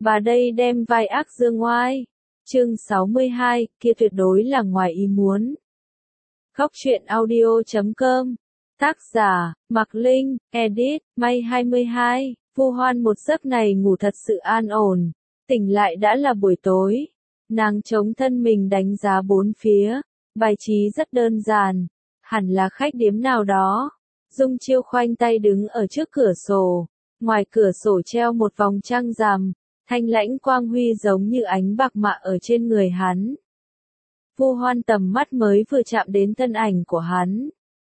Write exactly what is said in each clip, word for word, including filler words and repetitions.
Bà đây đem vai ác dương oai. Chương sáu mươi hai, kia tuyệt đối là ngoài ý muốn. Góc truyện audio chấm com. Tác giả, Mạc Linh, edit, May hai mươi hai. Vu Hoan một giấc này ngủ thật sự an ổn. Tỉnh lại đã là buổi tối. Nàng chống thân mình đánh giá bốn phía. Bài trí rất đơn giản. Hẳn là khách điếm nào đó. Dung Chiêu khoanh tay đứng ở trước cửa sổ. Ngoài cửa sổ treo một vòng trăng rằm. Thanh lãnh quang huy giống như ánh bạc mạ ở trên người hắn. Vu Hoan tầm mắt mới vừa chạm đến thân ảnh của hắn.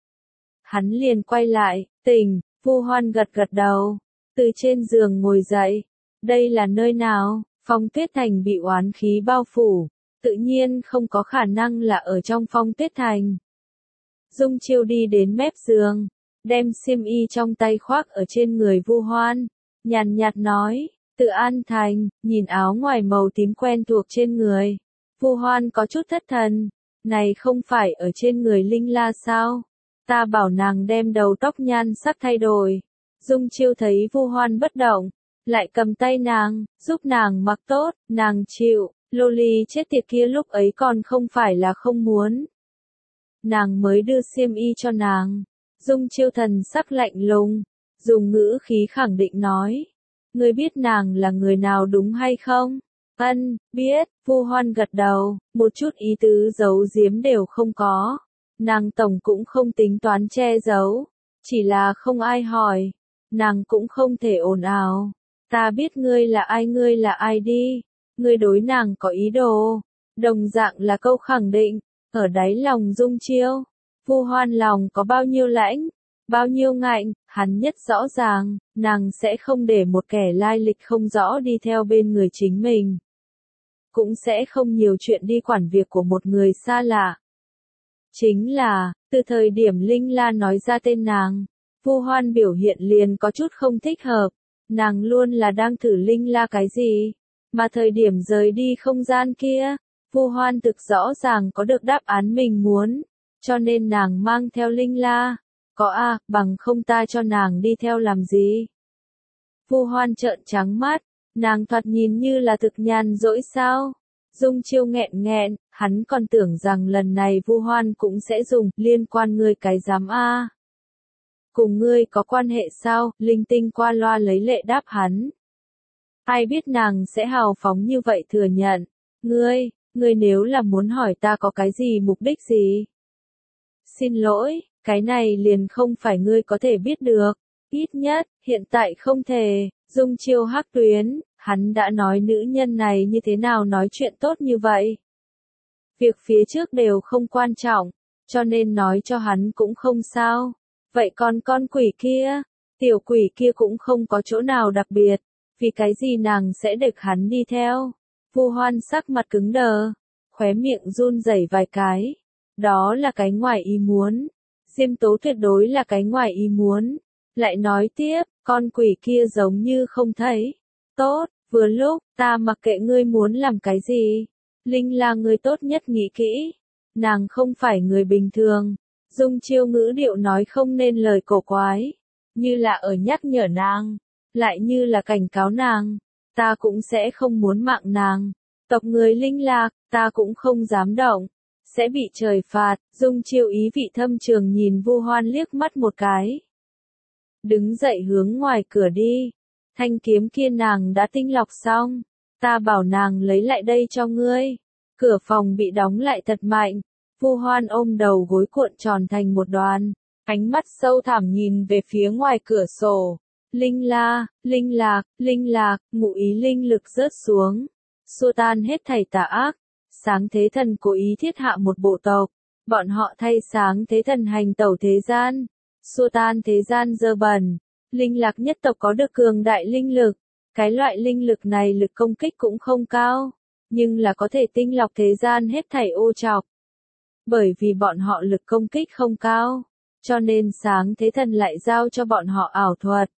Hắn liền quay lại, tỉnh, Vu Hoan gật gật đầu, từ trên giường ngồi dậy. Đây là nơi nào? Phong Tuyết Thành bị oán khí bao phủ, tự nhiên không có khả năng là ở trong Phong Tuyết Thành. Dung Chiêu đi đến mép giường, đem xiêm y trong tay khoác ở trên người Vu Hoan, nhàn nhạt nói. Tự An Thành, nhìn áo ngoài màu tím quen thuộc trên người. Vu Hoan có chút thất thần. Này không phải ở trên người Linh La sao? Ta bảo nàng đem đầu tóc nhan sắc thay đổi. Dung Chiêu thấy Vu Hoan bất động, lại cầm tay nàng, giúp nàng mặc tốt, nàng chịu. Lô ly chết tiệt kia lúc ấy còn không phải là không muốn. Nàng mới đưa xiêm y cho nàng. Dung Chiêu thần sắc lạnh lùng, dùng ngữ khí khẳng định nói. Ngươi biết nàng là người nào đúng hay không? Ân, biết, Vu Hoan gật đầu, một chút ý tứ giấu giếm đều không có. Nàng tổng cũng không tính toán che giấu, chỉ là không ai hỏi. Nàng cũng không thể ồn ào. Ta biết ngươi là ai ngươi là ai đi. Ngươi đối nàng có ý đồ. Đồng dạng là câu khẳng định, ở đáy lòng Dung Chiêu. Vu Hoan lòng có bao nhiêu lãnh, bao nhiêu ngạnh, hắn nhất rõ ràng, nàng sẽ không để một kẻ lai lịch không rõ đi theo bên người chính mình. Cũng sẽ không nhiều chuyện đi quản việc của một người xa lạ. Chính là, từ thời điểm Linh La nói ra tên nàng, Vu Hoan biểu hiện liền có chút không thích hợp. Nàng luôn là đang thử Linh La cái gì, mà thời điểm rời đi không gian kia, Vu Hoan thực rõ ràng có được đáp án mình muốn, cho nên nàng mang theo Linh La. Có a, à, bằng không ta cho nàng đi theo làm gì? Vu Hoan trợn trắng mắt, nàng thoạt nhìn như là thực nhàn rỗi sao? Dung Chiêu nghẹn nghẹn, hắn còn tưởng rằng lần này Vu Hoan cũng sẽ dùng liên quan ngươi cái giám a. À. Cùng ngươi có quan hệ sao? Linh Tinh qua loa lấy lệ đáp hắn. Ai biết nàng sẽ hào phóng như vậy thừa nhận. Ngươi, ngươi nếu là muốn hỏi ta có cái gì mục đích gì? Xin lỗi. Cái này liền không phải ngươi có thể biết được. Ít nhất, hiện tại không thể. Dung Chiêu hắc tuyến, hắn đã nói nữ nhân này như thế nào nói chuyện tốt như vậy. Việc phía trước đều không quan trọng, cho nên nói cho hắn cũng không sao. Vậy còn con quỷ kia, tiểu quỷ kia cũng không có chỗ nào đặc biệt. Vì cái gì nàng sẽ được hắn đi theo. Vu Hoan sắc mặt cứng đờ, khóe miệng run rẩy vài cái. Đó là cái ngoài ý muốn. Diêm Tố tuyệt đối là cái ngoài ý muốn. Lại nói tiếp, con quỷ kia giống như không thấy. Tốt, vừa lúc, ta mặc kệ ngươi muốn làm cái gì. Linh là người tốt nhất nghĩ kỹ. Nàng không phải người bình thường. Dung Chiêu ngữ điệu nói không nên lời cổ quái. Như là ở nhắc nhở nàng. Lại như là cảnh cáo nàng. Ta cũng sẽ không muốn mạng nàng. Tộc người Linh Lạc, ta cũng không dám động. Sẽ bị trời phạt. Dung Chiêu ý vị thâm trường nhìn Vu Hoan liếc mắt một cái. Đứng dậy hướng ngoài cửa đi. Thanh kiếm kia nàng đã tinh lọc xong. Ta bảo nàng lấy lại đây cho ngươi. Cửa phòng bị đóng lại thật mạnh. Vu Hoan ôm đầu gối cuộn tròn thành một đoàn. Ánh mắt sâu thẳm nhìn về phía ngoài cửa sổ. Linh La, Linh Lạc, Linh Lạc, ngụ ý linh lực rớt xuống. Xua tan hết thảy tà ác. Sáng Thế Thần cố ý thiết hạ một bộ tộc, bọn họ thay Sáng Thế Thần hành tẩu thế gian, xua tan thế gian dơ bẩn. Linh Lạc nhất tộc có được cường đại linh lực, cái loại linh lực này lực công kích cũng không cao, nhưng là có thể tinh lọc thế gian hết thảy ô trọc. Bởi vì bọn họ lực công kích không cao, cho nên Sáng Thế Thần lại giao cho bọn họ ảo thuật,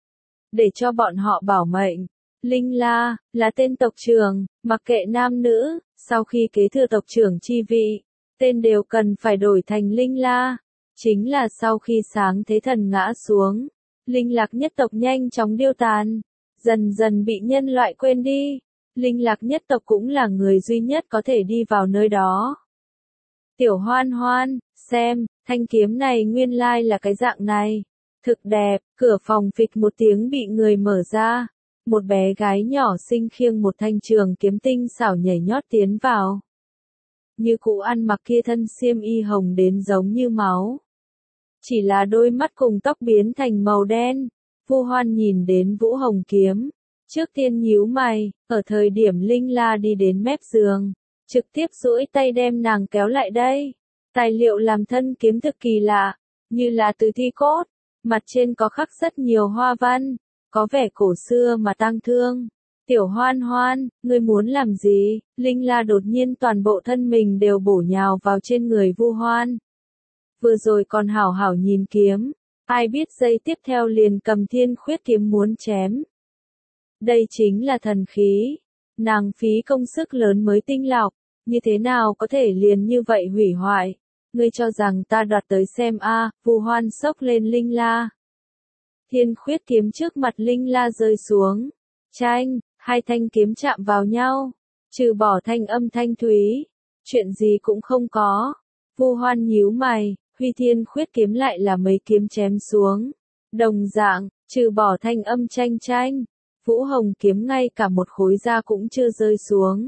để cho bọn họ bảo mệnh. Linh La, là tên tộc trưởng, mặc kệ nam nữ, sau khi kế thừa tộc trưởng chi vị, tên đều cần phải đổi thành Linh La. Chính là sau khi Sáng Thế Thần ngã xuống, Linh Lạc nhất tộc nhanh chóng điêu tàn. dần dần bị nhân loại quên đi. Linh Lạc nhất tộc cũng là người duy nhất có thể đi vào nơi đó. Tiểu Hoan Hoan, xem, thanh kiếm này nguyên lai là cái dạng này. Thực đẹp, cửa phòng phịch một tiếng bị người mở ra. Một bé gái nhỏ xinh khiêng một thanh trường kiếm tinh xảo nhảy nhót tiến vào. Như cụ ăn mặc kia thân xiêm y hồng đến giống như máu. Chỉ là đôi mắt cùng tóc biến thành màu đen. Vu Hoan nhìn đến Vũ Hồng kiếm. Trước tiên nhíu mày, ở thời điểm Linh La đi đến mép giường. Trực tiếp duỗi tay đem nàng kéo lại đây. Tài liệu làm thân kiếm thực kỳ lạ. Như là từ thi cốt. Mặt trên có khắc rất nhiều hoa văn. Có vẻ cổ xưa mà tang thương. Tiểu Hoan Hoan, ngươi muốn làm gì? Linh La đột nhiên toàn bộ thân mình đều bổ nhào vào trên người Vu Hoan. Vừa rồi còn hảo hảo nhìn kiếm. Ai biết giây tiếp theo liền cầm Thiên Khuyết kiếm muốn chém. Đây chính là thần khí. Nàng phí công sức lớn mới tinh lọc. Như thế nào có thể liền như vậy hủy hoại? Ngươi cho rằng ta đoạt tới xem a? À, Vu Hoan sốc lên Linh La. Thiên Khuyết kiếm trước mặt Linh La rơi xuống. Chanh, hai thanh kiếm chạm vào nhau. Trừ bỏ thanh âm thanh thúy. Chuyện gì cũng không có. Vu Hoan nhíu mày, Huy Thiên Khuyết kiếm lại là mấy kiếm chém xuống. Đồng dạng, trừ bỏ thanh âm chanh chanh. Vũ Hồng kiếm ngay cả một khối da cũng chưa rơi xuống.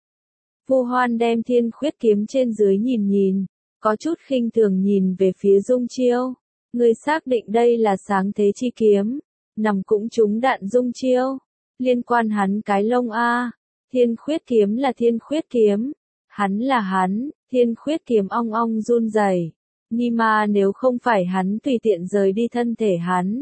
Vu Hoan đem Thiên Khuyết kiếm trên dưới nhìn nhìn. Có chút khinh thường nhìn về phía Dung Chiêu. Người xác định đây là sáng thế chi kiếm. Nằm cũng trúng đạn Dung Chiêu. Liên quan hắn cái lông a. Thiên Khuyết kiếm là Thiên Khuyết kiếm. Hắn là hắn, Thiên Khuyết kiếm ong ong run rẩy. Ni mà nếu không phải hắn tùy tiện rời đi thân thể hắn.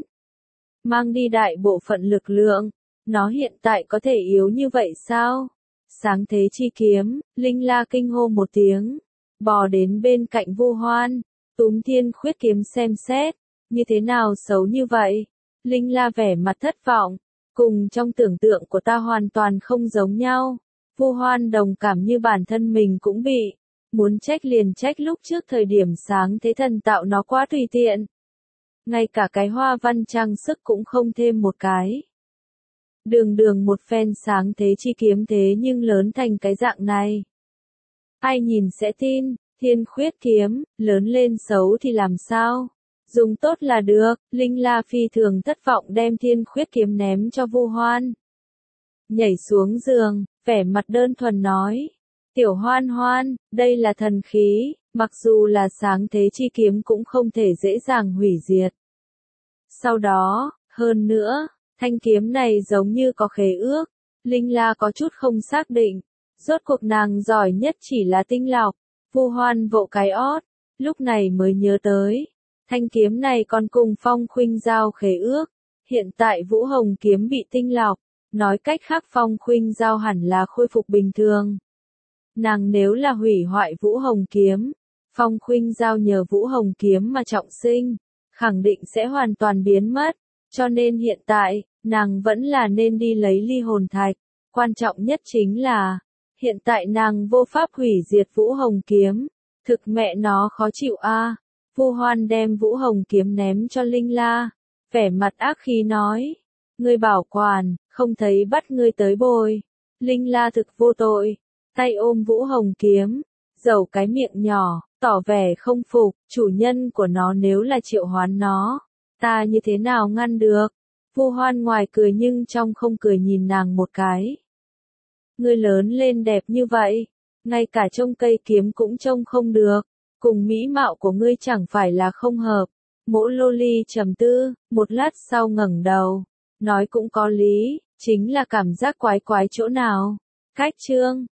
Mang đi đại bộ phận lực lượng. Nó hiện tại có thể yếu như vậy sao? Sáng thế chi kiếm, Linh La kinh hô một tiếng. Bò đến bên cạnh Vu Hoan. Túm Thiên Khuyết kiếm xem xét. Như thế nào xấu như vậy? Linh La vẻ mặt thất vọng. Cùng trong tưởng tượng của ta hoàn toàn không giống nhau. Vu Hoan đồng cảm như bản thân mình cũng bị. Muốn trách liền trách lúc trước thời điểm sáng thế thần tạo nó quá tùy tiện. Ngay cả cái hoa văn trang sức cũng không thêm một cái. Đường đường một phen sáng thế chi kiếm thế nhưng lớn thành cái dạng này. Ai nhìn sẽ tin, Thiên Khuyết kiếm, lớn lên xấu thì làm sao? Dùng tốt là được, Linh La phi thường thất vọng đem Thiên Khuyết kiếm ném cho Vu Hoan. Nhảy xuống giường, vẻ mặt đơn thuần nói. Tiểu Hoan Hoan, đây là thần khí, mặc dù là sáng thế chi kiếm cũng không thể dễ dàng hủy diệt. Sau đó, hơn nữa, thanh kiếm này giống như có khế ước. Linh La có chút không xác định. Rốt cuộc nàng giỏi nhất chỉ là tinh lọc. Vu Hoan vỗ cái ót, lúc này mới nhớ tới. Thanh kiếm này còn cùng Phong Khuynh giao khế ước. Hiện tại Vũ Hồng kiếm bị tinh lọc. Nói cách khác Phong Khuynh giao hẳn là khôi phục bình thường. Nàng nếu là hủy hoại Vũ Hồng kiếm, Phong Khuynh giao nhờ Vũ Hồng kiếm mà trọng sinh, khẳng định sẽ hoàn toàn biến mất. Cho nên hiện tại, nàng vẫn là nên đi lấy ly hồn thạch. Quan trọng nhất chính là, hiện tại nàng vô pháp hủy diệt Vũ Hồng kiếm. Thực mẹ nó khó chịu a. À. Vu Hoan đem Vũ Hồng kiếm ném cho Linh La. Vẻ mặt ác khí nói. Ngươi bảo quản, không thấy bắt ngươi tới bồi. Linh La thực vô tội. Tay ôm Vũ Hồng kiếm. Dầu cái miệng nhỏ, tỏ vẻ không phục. Chủ nhân của nó nếu là triệu hoán nó. Ta như thế nào ngăn được? Vu Hoan ngoài cười nhưng trong không cười nhìn nàng một cái. Ngươi lớn lên đẹp như vậy, ngay cả trông cây kiếm cũng trông không được, cùng mỹ mạo của ngươi chẳng phải là không hợp. Mỗ Loli trầm tư, một lát sau ngẩng đầu, nói cũng có lý, chính là cảm giác quái quái chỗ nào. Cách chương